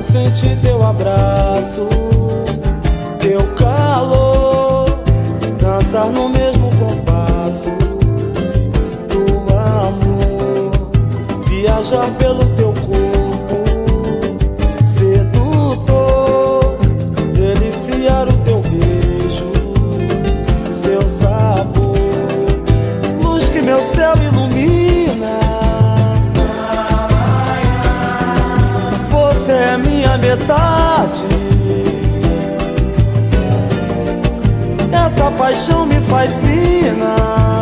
sentir teu abraço, teu calor, dançar no mesmo compasso do amor, viajar pelo teu corpo sedutor, deliciar o teu beijo, seu sabor, luz que meu céu ilumina. Você é minha metade, essa paixão me fascina.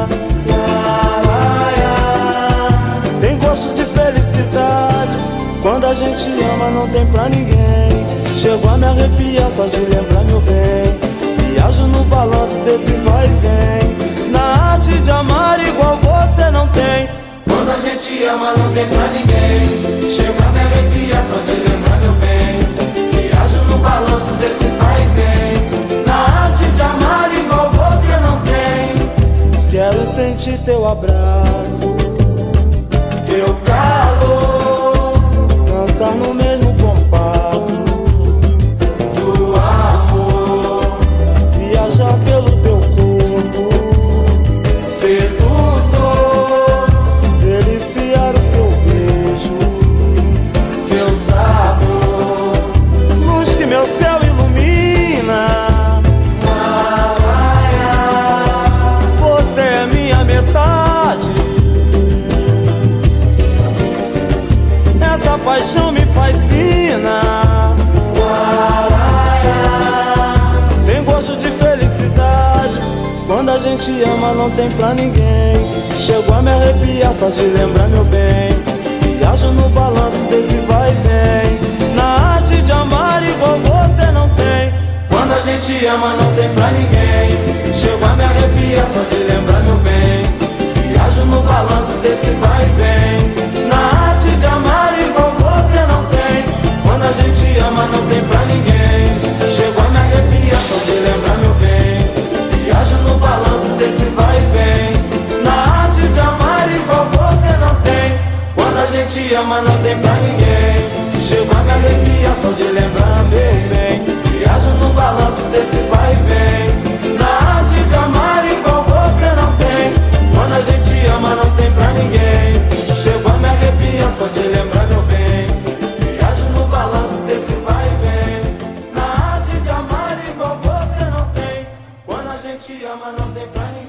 Tem gosto de felicidade, quando a gente ama não tem pra ninguém. Chego a me arrepiar só de lembrar meu bem. Viajo no balanço desse vai e vem. Na arte de amar igual você não tem. Quando a gente ama não tem pra ninguém. Chego a me arrepiar só de lembrar meu bem. Viajo no balanço desse vai e vem. Na arte de amar igual você não tem. Quero sentir teu abraço, teu calor, dançar no mesmo compasso do amor, viajar pelo teu corpo sedutor, deliciar o teu beijo, seu sabor, luz que meu céu ilumina. Você é minha metade, essa paixão me fascina. Tem gosto de felicidade, quando a gente ama não tem pra ninguém. Chego a me arrepiar só de lembrar meu bem. Viajo no balanço desse vai e vem. Na arte de amar igual você não tem. Quando a gente ama não tem pra ninguém. Chego a me arrepiar só de lembrar meu bem. Viajo no balanço desse vai e vem. Na arte de amar igual você não tem. Quando a gente ama não tem pra ninguém. Chego a me arrepiar só de lembrar meu bem. Viajo no balanço desse vai e vem. Na arte de amar igual você não tem. Quando a gente ama não tem pra ninguém. Chego a me arrepiar só de lembrar meu bem. Viajo no balanço desse vai e vem. Na arte de amar igual você não tem. Quando a gente ama não tem pra ninguém. Chego a me arrepiar só de lembrar meu bem. Viajo no balanço desse vai e vem. Na arte de amar igual você não tem. Quando a gente ama não tem pra ninguém.